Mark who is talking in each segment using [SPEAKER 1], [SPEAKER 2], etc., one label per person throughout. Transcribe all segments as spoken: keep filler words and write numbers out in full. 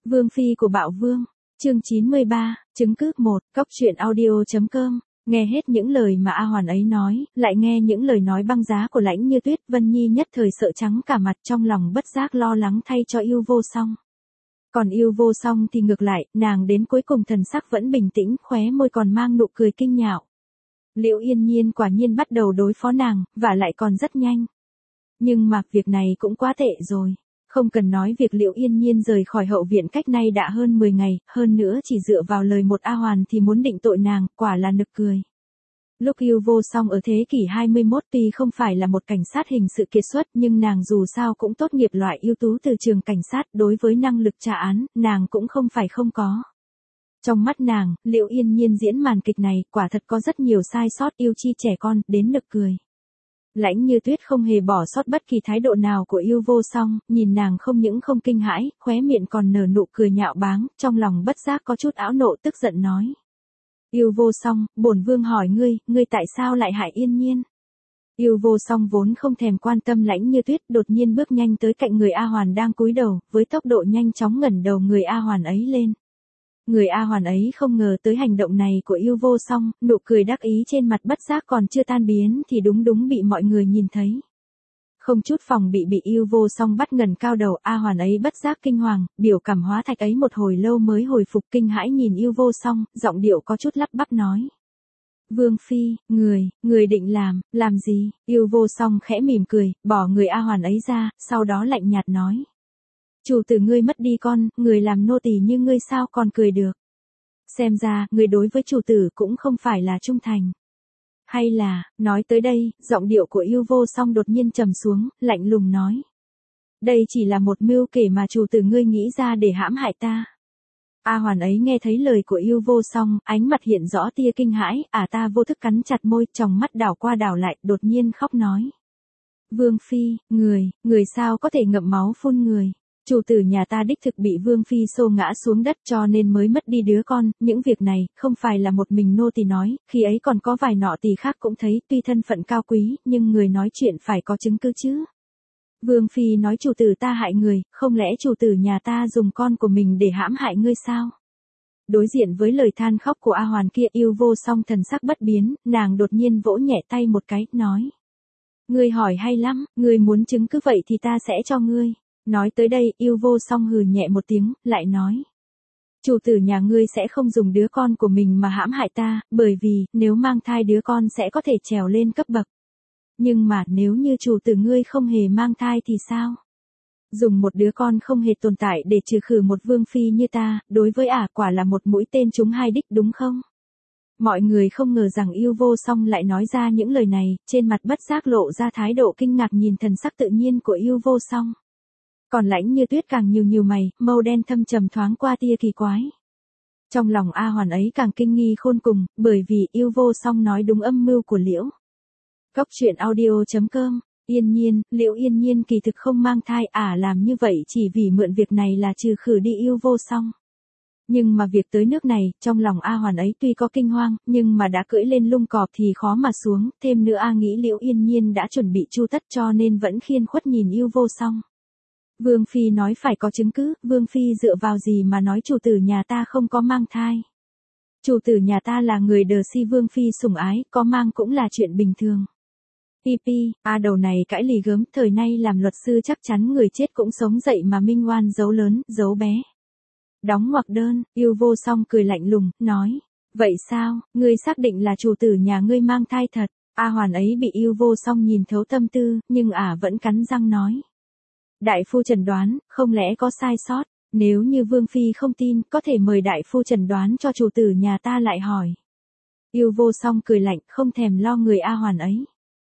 [SPEAKER 1] Vương phi của Bạo Vương, chương chín mươi ba, chứng cứ một, cóc truyện audio chấm com. Nghe hết những lời mà A Hoàn ấy nói, lại nghe những lời nói băng giá của Lãnh Như Tuyết, Vân Nhi nhất thời sợ trắng cả mặt, trong lòng bất giác lo lắng thay cho Yêu Vô Song. Còn Yêu Vô Song thì ngược lại, nàng đến cuối cùng thần sắc vẫn bình tĩnh, khóe môi còn mang nụ cười kinh nhạo. Liễu Yên Nhiên quả nhiên bắt đầu đối phó nàng, và lại còn rất nhanh. Nhưng mà việc này cũng quá tệ rồi. Không cần nói việc Liễu Yên Nhiên rời khỏi hậu viện cách nay đã hơn mười ngày, hơn nữa chỉ dựa vào lời một A Hoàn thì muốn định tội nàng, quả là nực cười. Lúc Yêu Vô Song ở thế kỷ hai mươi mốt tuy không phải là một cảnh sát hình sự kiệt xuất, nhưng nàng dù sao cũng tốt nghiệp loại ưu tú từ trường cảnh sát, đối với năng lực tra án, nàng cũng không phải không có. Trong mắt nàng, Liễu Yên Nhiên diễn màn kịch này, quả thật có rất nhiều sai sót, yêu chi trẻ con, đến nực cười. Lãnh Như Tuyết không hề bỏ sót bất kỳ thái độ nào của Yêu Vô Song, nhìn nàng không những không kinh hãi, khóe miệng còn nở nụ cười nhạo báng, trong lòng bất giác có chút ảo nộ tức giận nói. Yêu Vô Song, bổn vương hỏi ngươi, ngươi tại sao lại hại Yên Nhiên? Yêu Vô Song vốn không thèm quan tâm Lãnh Như Tuyết, đột nhiên bước nhanh tới cạnh người A Hoàn đang cúi đầu, với tốc độ nhanh chóng ngẩng đầu người A Hoàn ấy lên. Người A Hoàn ấy không ngờ tới hành động này của Yêu Vô Song, nụ cười đắc ý trên mặt bất giác còn chưa tan biến thì đúng đúng bị mọi người nhìn thấy. Không chút phòng bị bị Yêu Vô Song bắt ngẩng cao đầu, A Hoàn ấy bất giác kinh hoàng, biểu cảm hóa thạch ấy một hồi lâu mới hồi phục, kinh hãi nhìn Yêu Vô Song, giọng điệu có chút lắp bắp nói. Vương phi, người, người định làm, làm gì? Yêu Vô Song khẽ mỉm cười, bỏ người A Hoàn ấy ra, sau đó lạnh nhạt nói. Chủ tử ngươi mất đi con, người làm nô tỳ như ngươi sao còn cười được. Xem ra, người đối với chủ tử cũng không phải là trung thành. Hay là, nói tới đây, giọng điệu của Yêu Vô Song đột nhiên trầm xuống, lạnh lùng nói. Đây chỉ là một mưu kể mà chủ tử ngươi nghĩ ra để hãm hại ta. A Hoàn ấy nghe thấy lời của Yêu Vô Song, ánh mặt hiện rõ tia kinh hãi, à ta vô thức cắn chặt môi, tròng mắt đảo qua đảo lại, đột nhiên khóc nói. Vương phi, người, người sao có thể ngậm máu phun người. Chủ tử nhà ta đích thực bị Vương phi xô ngã xuống đất cho nên mới mất đi đứa con, những việc này, không phải là một mình nô tỳ nói, khi ấy còn có vài nọ tỳ khác cũng thấy, tuy thân phận cao quý, nhưng người nói chuyện phải có chứng cứ chứ. Vương phi nói chủ tử ta hại người, không lẽ chủ tử nhà ta dùng con của mình để hãm hại ngươi sao? Đối diện với lời than khóc của A Hoàn kia, Yêu Vô Song thần sắc bất biến, nàng đột nhiên vỗ nhẹ tay một cái, nói. Ngươi hỏi hay lắm, ngươi muốn chứng cứ vậy thì ta sẽ cho ngươi. Nói tới đây, Yêu Vô Song hừ nhẹ một tiếng, lại nói. Chủ tử nhà ngươi sẽ không dùng đứa con của mình mà hãm hại ta, bởi vì, nếu mang thai đứa con sẽ có thể trèo lên cấp bậc. Nhưng mà, nếu như chủ tử ngươi không hề mang thai thì sao? Dùng một đứa con không hề tồn tại để trừ khử một vương phi như ta, đối với ả quả là một mũi tên trúng hai đích đúng không? Mọi người không ngờ rằng Yêu Vô Song lại nói ra những lời này, trên mặt bất giác lộ ra thái độ kinh ngạc nhìn thần sắc tự nhiên của Yêu Vô Song. Còn Lãnh Như Tuyết càng nhiều nhiều mày, màu đen thâm trầm thoáng qua tia kỳ quái. Trong lòng A Hoàn ấy càng kinh nghi khôn cùng, bởi vì Yêu Vô Song nói đúng âm mưu của Liễu. Cóc truyện audio chấm com, Yên Nhiên, Liễu Yên Nhiên kỳ thực không mang thai, ả à làm như vậy chỉ vì mượn việc này là trừ khử đi Yêu Vô Song. Nhưng mà việc tới nước này, trong lòng A Hoàn ấy tuy có kinh hoang, nhưng mà đã cưỡi lên lung cọp thì khó mà xuống, thêm nữa A nghĩ Liễu Yên Nhiên đã chuẩn bị chu tất cho nên vẫn khiên khuất nhìn Yêu Vô Song. Vương phi nói phải có chứng cứ, Vương phi dựa vào gì mà nói chủ tử nhà ta không có mang thai. Chủ tử nhà ta là người đờ si Vương phi sủng ái, có mang cũng là chuyện bình thường. Pi pi, a đầu này cãi lì gớm, thời nay làm luật sư chắc chắn người chết cũng sống dậy mà minh oan giấu lớn, giấu bé. Đóng ngoặc đơn, Yêu Vô Song cười lạnh lùng, nói. Vậy sao, ngươi xác định là chủ tử nhà ngươi mang thai thật? A Hoàn ấy bị Yêu Vô Song nhìn thấu tâm tư, nhưng ả vẫn cắn răng nói. Đại phu chẩn đoán, không lẽ có sai sót, nếu như Vương phi không tin, có thể mời đại phu chẩn đoán cho chủ tử nhà ta lại hỏi. Yêu Vô Song cười lạnh, không thèm lo người A Hoàn ấy.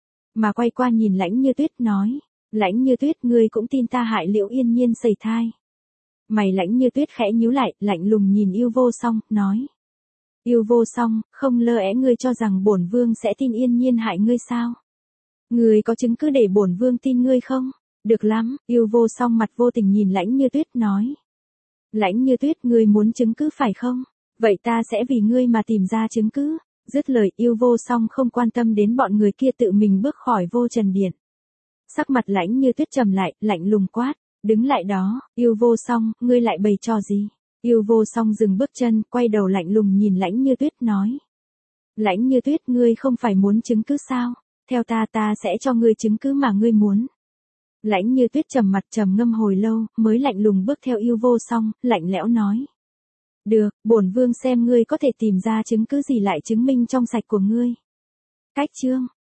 [SPEAKER 1] Mà quay qua nhìn Lãnh Như Tuyết nói, Lãnh Như Tuyết ngươi cũng tin ta hại Liễu Yên Nhiên sẩy thai. Mày Lãnh Như Tuyết khẽ nhíu lại, lạnh lùng nhìn Yêu Vô Song, nói. Yêu Vô Song, không lơ é ngươi cho rằng bổn vương sẽ tin Yên Nhiên hại ngươi sao? Ngươi có chứng cứ để bổn vương tin ngươi không? Được lắm, Yêu Vô Song mặt vô tình nhìn Lãnh Như Tuyết nói. Lãnh Như Tuyết ngươi muốn chứng cứ phải không? Vậy ta sẽ vì ngươi mà tìm ra chứng cứ. Dứt lời, Yêu Vô Song không quan tâm đến bọn người kia tự mình bước khỏi Vô Trần Điện. Sắc mặt Lãnh Như Tuyết trầm lại, lạnh lùng quát, Đứng lại đó, Yêu Vô Song, ngươi lại bày trò gì? Yêu Vô Song dừng bước chân, quay đầu lạnh lùng nhìn Lãnh Như Tuyết nói. Lãnh Như Tuyết, ngươi không phải muốn chứng cứ sao? Theo ta ta sẽ cho ngươi chứng cứ mà ngươi muốn. Lãnh Như Tuyết trầm mặt trầm ngâm hồi lâu, mới lạnh lùng bước theo Yêu Vô Song, lạnh lẽo nói. Được, bổn vương xem ngươi có thể tìm ra chứng cứ gì lại chứng minh trong sạch của ngươi. Cách chương